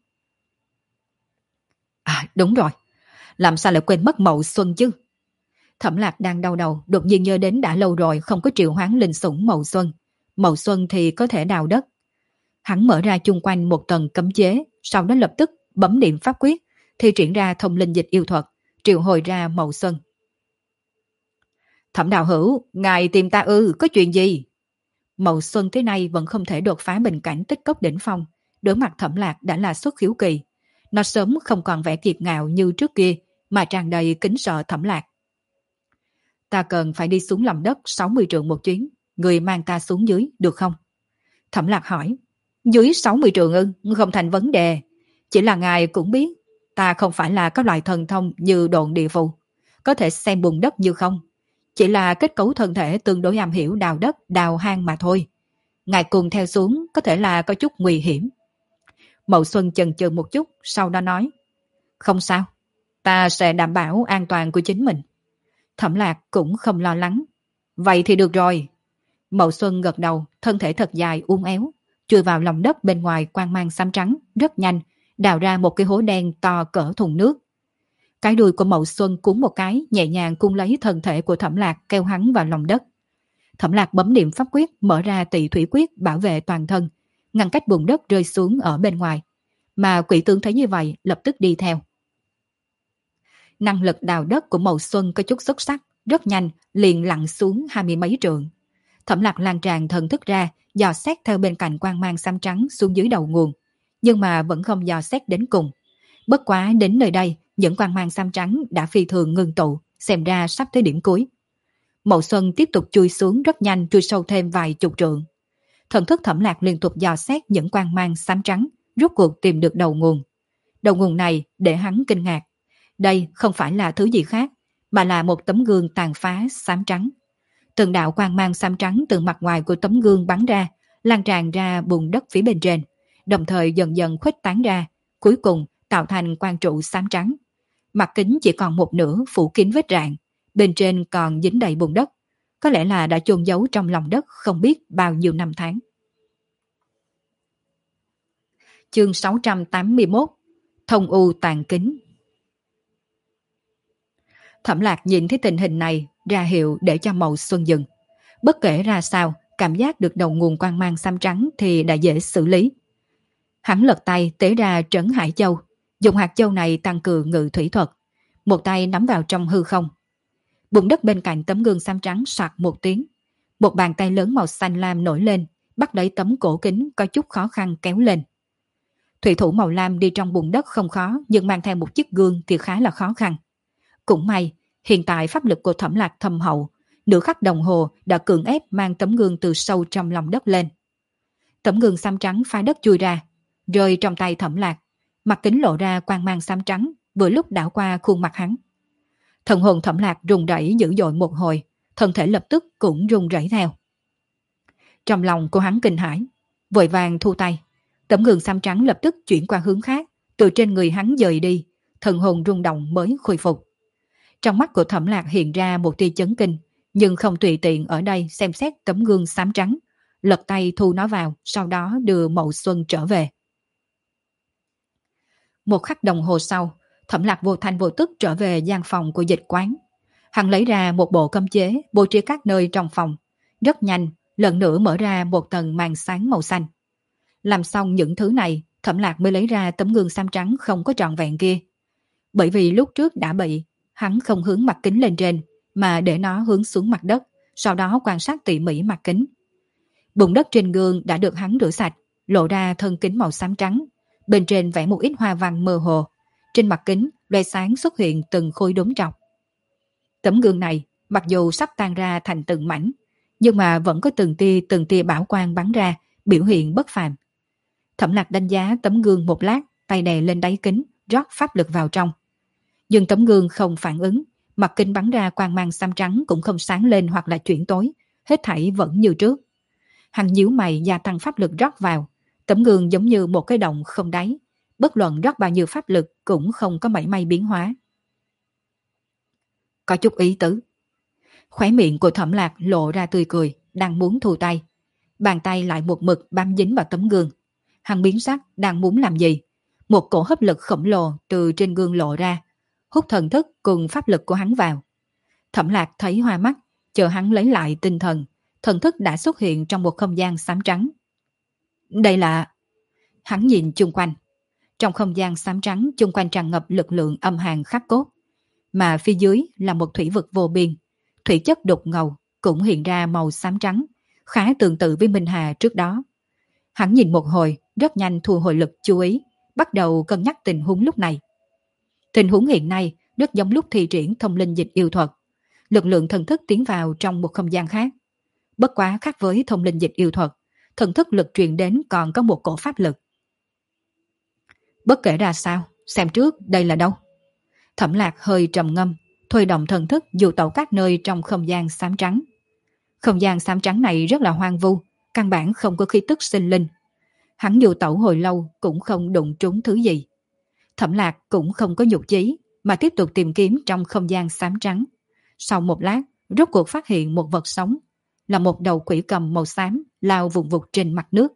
À đúng rồi, làm sao lại quên mất Mậu Xuân chứ? Thẩm Lạc đang đau đầu, đột nhiên nhớ đến đã lâu rồi không có triệu hoán linh sủng Mậu Xuân. Mậu Xuân thì có thể đào đất. Hắn mở ra chung quanh một tầng cấm chế, sau đó lập tức bấm niệm pháp quyết, thi triển ra thông linh dịch yêu thuật, triệu hồi ra Mậu Xuân. Thẩm đạo hữu, ngài tìm ta có chuyện gì? Mậu Xuân thế này vẫn không thể đột phá bình cảnh tích cốc đỉnh phong, đối mặt Thẩm Lạc đã là xuất khiếu kỳ. Nó sớm không còn vẻ kiệt ngạo như trước kia, mà tràn đầy kính sợ Thẩm Lạc. Ta cần phải đi xuống lòng đất 60 trượng một chuyến, người mang ta xuống dưới được không? Thẩm Lạc hỏi. Dưới 60 trượng không thành vấn đề. Chỉ là ngài cũng biết, ta không phải là các loại thần thông như độn địa phù, có thể xem bùn đất như không. Chỉ là kết cấu thân thể tương đối am hiểu đào đất, đào hang mà thôi. Ngài cùng theo xuống có thể là có chút nguy hiểm. Mậu Xuân chần chừ một chút, sau đó nói. Không sao, ta sẽ đảm bảo an toàn của chính mình. Thẩm Lạc cũng không lo lắng. Vậy thì được rồi. Mậu Xuân gật đầu, thân thể thật dài uốn éo, chui vào lòng đất bên ngoài quang mang xám trắng, rất nhanh, đào ra một cái hố đen to cỡ thùng nước. Cái đuôi của Mậu Xuân cuốn một cái, nhẹ nhàng cung lấy thân thể của Thẩm Lạc kéo hắn vào lòng đất. Thẩm Lạc bấm niệm pháp quyết, mở ra Tỳ Thủy quyết bảo vệ toàn thân, ngăn cách bùn đất rơi xuống ở bên ngoài. Mà quỷ tướng thấy như vậy, lập tức đi theo. Năng lực đào đất của Mậu Xuân có chút xuất sắc, rất nhanh, liền lặn xuống 20 mấy trượng. Thẩm Lạc lan tràn thần thức ra, dò xét theo bên cạnh quang mang xám trắng xuống dưới đầu nguồn, nhưng mà vẫn không dò xét đến cùng. Bất quá đến nơi đây, những quang mang xám trắng đã phi thường ngưng tụ, xem ra sắp tới điểm cuối. Mậu Xuân tiếp tục chui xuống rất nhanh, chui sâu thêm vài chục trượng. Thần thức Thẩm Lạc liên tục dò xét những quang mang xám trắng, rốt cuộc tìm được đầu nguồn. Đầu nguồn này để hắn kinh ngạc. Đây không phải là thứ gì khác, mà là một tấm gương tàn phá xám trắng. Từng đạo quang mang xám trắng từ mặt ngoài của tấm gương bắn ra, lan tràn ra bùn đất phía bên trên, đồng thời dần dần khuếch tán ra, cuối cùng tạo thành quang trụ xám trắng. Mặt kính chỉ còn một nửa phủ kín vết rạn, bên trên còn dính đầy bùn đất, có lẽ là đã chôn giấu trong lòng đất không biết bao nhiêu năm tháng. Chương 681 Thông u tàn kính. Thẩm Lạc nhìn thấy tình hình này, ra hiệu để cho Mậu Xuân dừng. Bất kể ra sao, cảm giác được đầu nguồn quang mang xám trắng thì đã dễ xử lý. Hắn lật tay tế ra Trấn Hải Châu, dùng hạt châu này tăng cường ngự thủy thuật, một tay nắm vào trong hư không. Bùn đất bên cạnh tấm gương xám trắng soạt một tiếng, một bàn tay lớn màu xanh lam nổi lên, bắt lấy tấm cổ kính có chút khó khăn kéo lên. Thủy thủ màu lam đi trong bùn đất không khó, nhưng mang theo một chiếc gương thì khá là khó khăn. Cũng may, hiện tại pháp lực của Thẩm Lạc thâm hậu, nửa khắc đồng hồ đã cưỡng ép mang tấm gương từ sâu trong lòng đất lên. Tấm gương xám trắng phá đất chui ra, rơi trong tay Thẩm Lạc, mặt kính lộ ra quang mang xám trắng, vừa lúc đảo qua khuôn mặt hắn. Thần hồn Thẩm Lạc rung rẩy dữ dội một hồi, thân thể lập tức cũng rung rẩy theo. Trong lòng của hắn kinh hãi, vội vàng thu tay, tấm gương xám trắng lập tức chuyển qua hướng khác, từ trên người hắn dời đi, thần hồn rung động mới khôi phục. Trong mắt của Thẩm Lạc hiện ra một tia chấn kinh, nhưng không tùy tiện ở đây xem xét tấm gương xám trắng, lật tay thu nó vào, sau đó đưa Mậu Xuân trở về. Một khắc đồng hồ sau, Thẩm Lạc vô thanh vô tức trở về gian phòng của dịch quán. Hắn lấy ra một bộ cấm chế, bố trí các nơi trong phòng. Rất nhanh, lần nữa mở ra một tầng màn sáng màu xanh. Làm xong những thứ này, Thẩm Lạc mới lấy ra tấm gương xám trắng không có trọn vẹn kia. Bởi vì lúc trước đã bị, hắn không hướng mặt kính lên trên, mà để nó hướng xuống mặt đất, sau đó quan sát tỉ mỉ mặt kính. Bùn đất trên gương đã được hắn rửa sạch, lộ ra thân kính màu xám trắng. Bên trên vẽ một ít hoa văn mơ hồ. Trên mặt kính, loe sáng xuất hiện từng khối đốm trọc. Tấm gương này, mặc dù sắp tan ra thành từng mảnh, nhưng mà vẫn có từng tia bảo quang bắn ra, biểu hiện bất phàm. Thẩm Lạc đánh giá tấm gương một lát, tay đè lên đáy kính, rót pháp lực vào trong. Nhưng tấm gương không phản ứng, mặt kính bắn ra quang mang xám trắng cũng không sáng lên hoặc là chuyển tối, hết thảy vẫn như trước. Hắn nhíu mày gia tăng pháp lực rót vào, tấm gương giống như một cái động không đáy, bất luận rót bao nhiêu pháp lực cũng không có mảy may biến hóa. Có chút ý tứ. Khóe miệng của Thẩm Lạc lộ ra tươi cười, đang muốn thu tay. Bàn tay lại một mực bám dính vào tấm gương. Hắn biến sắc, đang muốn làm gì? Một cổ hấp lực khổng lồ từ trên gương lộ ra, hút thần thức cùng pháp lực của hắn vào. Thẩm Lạc thấy hoa mắt, chờ hắn lấy lại tinh thần, thần thức đã xuất hiện trong một không gian xám trắng. Đây là... Hắn nhìn chung quanh. Trong không gian xám trắng chung quanh tràn ngập lực lượng âm hàn khắc cốt, mà phía dưới là một thủy vực vô biên. Thủy chất đục ngầu cũng hiện ra màu xám trắng, khá tương tự với Minh Hà trước đó. Hắn nhìn một hồi, rất nhanh thu hồi lực chú ý, bắt đầu cân nhắc tình huống lúc này. Tình huống hiện nay rất giống lúc thi triển thông linh dịch yêu thuật. Lực lượng thần thức tiến vào trong một không gian khác. Bất quá khác với thông linh dịch yêu thuật, thần thức lực truyền đến còn có một cổ pháp lực. Bất kể ra sao, xem trước đây là đâu. Thẩm Lạc hơi trầm ngâm, thôi động thần thức du tẩu các nơi trong không gian xám trắng. Không gian xám trắng này rất là hoang vu, căn bản không có khí tức sinh linh. Hắn du tẩu hồi lâu cũng không đụng trúng thứ gì. Thẩm Lạc cũng không có nhục chí, mà tiếp tục tìm kiếm trong không gian xám trắng. Sau một lát, rốt cuộc phát hiện một vật sống, là một đầu quỷ cầm màu xám lao vụt vụt trên mặt nước.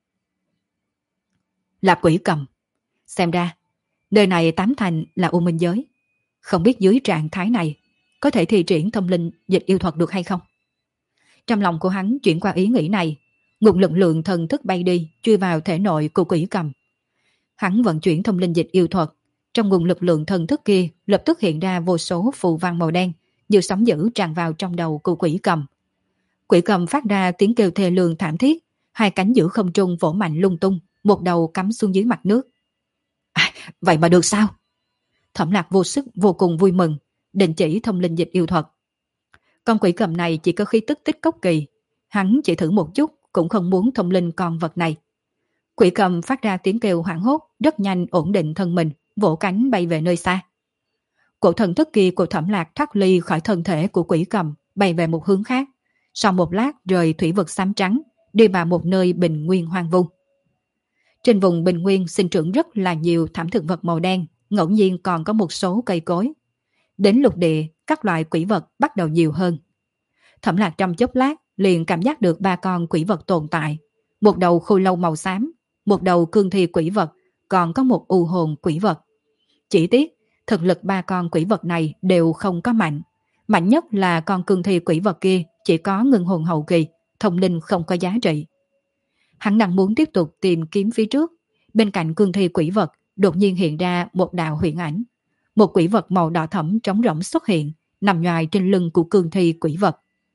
Là quỷ cầm. Xem ra, nơi này tám thành là U Minh giới. Không biết dưới trạng thái này, có thể thi triển thông linh dịch yêu thuật được hay không? Trong lòng của hắn chuyển qua ý nghĩ này, nguồn lực lượng thần thức bay đi, chui vào thể nội của quỷ cầm. Hắn vận chuyển thông linh dịch yêu thuật, trong nguồn lực lượng thần thức kia lập tức hiện ra vô số phù văn màu đen, như sóng dữ tràn vào trong đầu của quỷ cầm. Quỷ cầm phát ra tiếng kêu thê lương thảm thiết, hai cánh giữa không trung vỗ mạnh lung tung, một đầu cắm xuống dưới mặt nước. Vậy mà được sao? Thẩm Lạc vô sức vô cùng vui mừng, định chỉ thông linh dịch yêu thuật. Con quỷ cầm này chỉ có khí tức tích cốc kỳ, hắn chỉ thử một chút cũng không muốn thông linh con vật này. Quỷ cầm phát ra tiếng kêu hoảng hốt, rất nhanh ổn định thân mình, vỗ cánh bay về nơi xa. Cổ thần thức kia của Thẩm Lạc thoát ly khỏi thân thể của quỷ cầm, bay về một hướng khác. Sau một lát rời thủy vực xám trắng, đi vào một nơi bình nguyên hoang vu. Trên vùng bình nguyên sinh trưởng rất là nhiều thảm thực vật màu đen, ngẫu nhiên còn có một số cây cối. Đến lục địa, các loại quỷ vật bắt đầu nhiều hơn. Thẩm Lạc trong chốc lát liền cảm giác được ba con quỷ vật tồn tại. Một đầu khôi lâu màu xám, một đầu cương thi quỷ vật, còn có một u hồn quỷ vật. Chỉ tiếc, thực lực ba con quỷ vật này đều không có mạnh. Mạnh nhất là con cương thi quỷ vật kia chỉ có ngưng hồn hậu kỳ, thông linh không có giá trị. Hắn đang muốn tiếp tục tìm kiếm phía trước. Bên cạnh cương thi quỷ vật đột nhiên hiện ra một đạo huyễn ảnh. Một quỷ vật màu đỏ thẫm trống rỗng xuất hiện, nằm nhoài trên lưng của cương thi quỷ vật.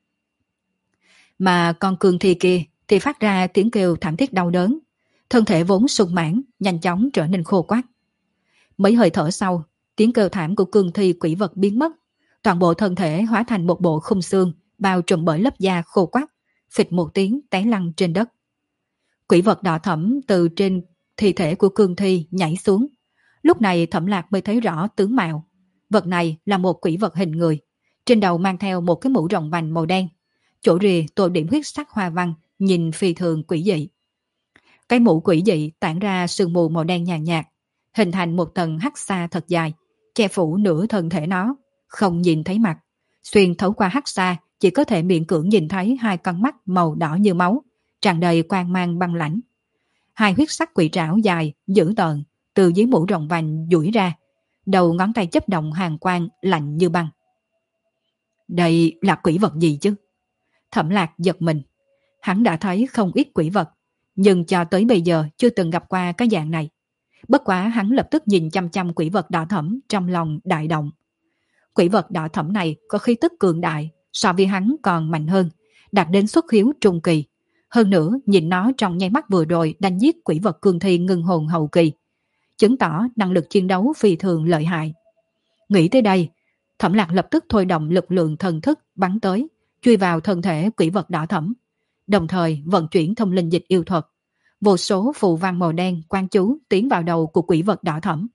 Mà con cương thi kia thì phát ra tiếng kêu thảm thiết đau đớn. Thân thể vốn sung mãn, nhanh chóng trở nên khô quắt. Mấy hơi thở sau, tiếng kêu thảm của cương thi quỷ vật biến mất. Toàn bộ thân thể hóa thành một bộ khung xương, bao trùm bởi lớp da khô quắt, phịch một tiếng té lăn trên đất. Quỷ vật đỏ thẫm từ trên thi thể của cương thi nhảy xuống. Lúc này Thẩm Lạc mới thấy rõ tướng mạo. Vật này là một quỷ vật hình người. Trên đầu mang theo một cái mũ rộng vành màu đen. Chỗ rìa tô điểm huyết sắc hoa văn, nhìn phi thường quỷ dị. Cái mũ quỷ dị tản ra sương mù màu đen nhàn nhạt, hình thành một tầng hắc xa thật dài, che phủ nửa thân thể nó, không nhìn thấy mặt. Xuyên thấu qua hắc xa, chỉ có thể miễn cưỡng nhìn thấy hai con mắt màu đỏ như máu, tràn đầy quang mang băng lãnh. Hai huyết sắc quỷ trảo dài, dữ tợn, từ dưới mũ rộng vành duỗi ra, đầu ngón tay chớp động hàn quang lạnh như băng. Đây là quỷ vật gì chứ? Thẩm Lạc giật mình. Hắn đã thấy không ít quỷ vật, nhưng cho tới bây giờ chưa từng gặp qua cái dạng này. Bất quá hắn lập tức nhìn chăm chăm quỷ vật đỏ thẫm, trong lòng đại động. Quỷ vật đỏ thẫm này có khí tức cường đại, so với hắn còn mạnh hơn, đạt đến xuất khiếu trung kỳ. Hơn nữa, nhìn nó trong nháy mắt vừa rồi đánh giết quỷ vật cương thi ngưng hồn hậu kỳ, chứng tỏ năng lực chiến đấu phi thường lợi hại. Nghĩ tới đây, Thẩm Lạc lập tức thôi động lực lượng thần thức bắn tới, chui vào thân thể quỷ vật đỏ thẫm, đồng thời vận chuyển thông linh dịch yêu thuật. Vô số phù văn màu đen quan chú tiến vào đầu của quỷ vật đỏ thẫm.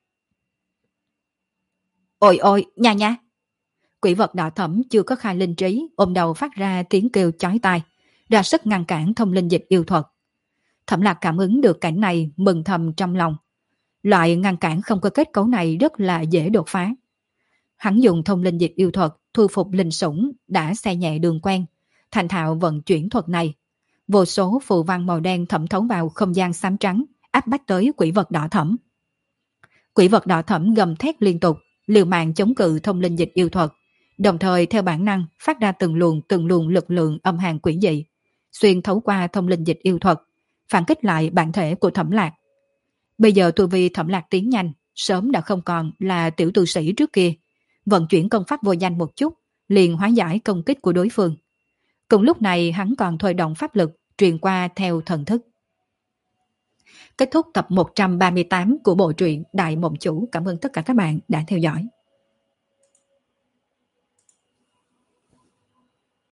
Ôi ôi, nha nha! Quỷ vật đỏ thẫm chưa có khai linh trí, ôm đầu phát ra tiếng kêu chói tai, ra sức ngăn cản thông linh dịch yêu thuật. Thẩm Lạc cảm ứng được cảnh này, mừng thầm trong lòng. Loại ngăn cản không có kết cấu này rất là dễ đột phá. Hắn dùng thông linh dịch yêu thuật thu phục linh sủng đã xe nhẹ đường quen, thành thạo vận chuyển thuật này. Vô số phù văn màu đen thẩm thấu vào không gian xám trắng, áp bách tới quỷ vật đỏ thẫm. Quỷ vật đỏ thẫm gầm thét liên tục, liều mạng chống cự thông linh dịch yêu thuật, đồng thời theo bản năng phát ra từng luồng lực lượng âm hàn quỷ dị, xuyên thấu qua thông linh dịch yêu thuật, phản kích lại bản thể của Thẩm Lạc. Bây giờ tu vi Thẩm Lạc tiến nhanh, sớm đã không còn là tiểu tu sĩ trước kia, vận chuyển công pháp vô danh một chút, liền hóa giải công kích của đối phương. Cùng lúc này hắn còn thôi động pháp lực truyền qua theo thần thức. Kết thúc tập 138 của bộ truyện Đại Mộng Chủ. Cảm ơn tất cả các bạn đã theo dõi.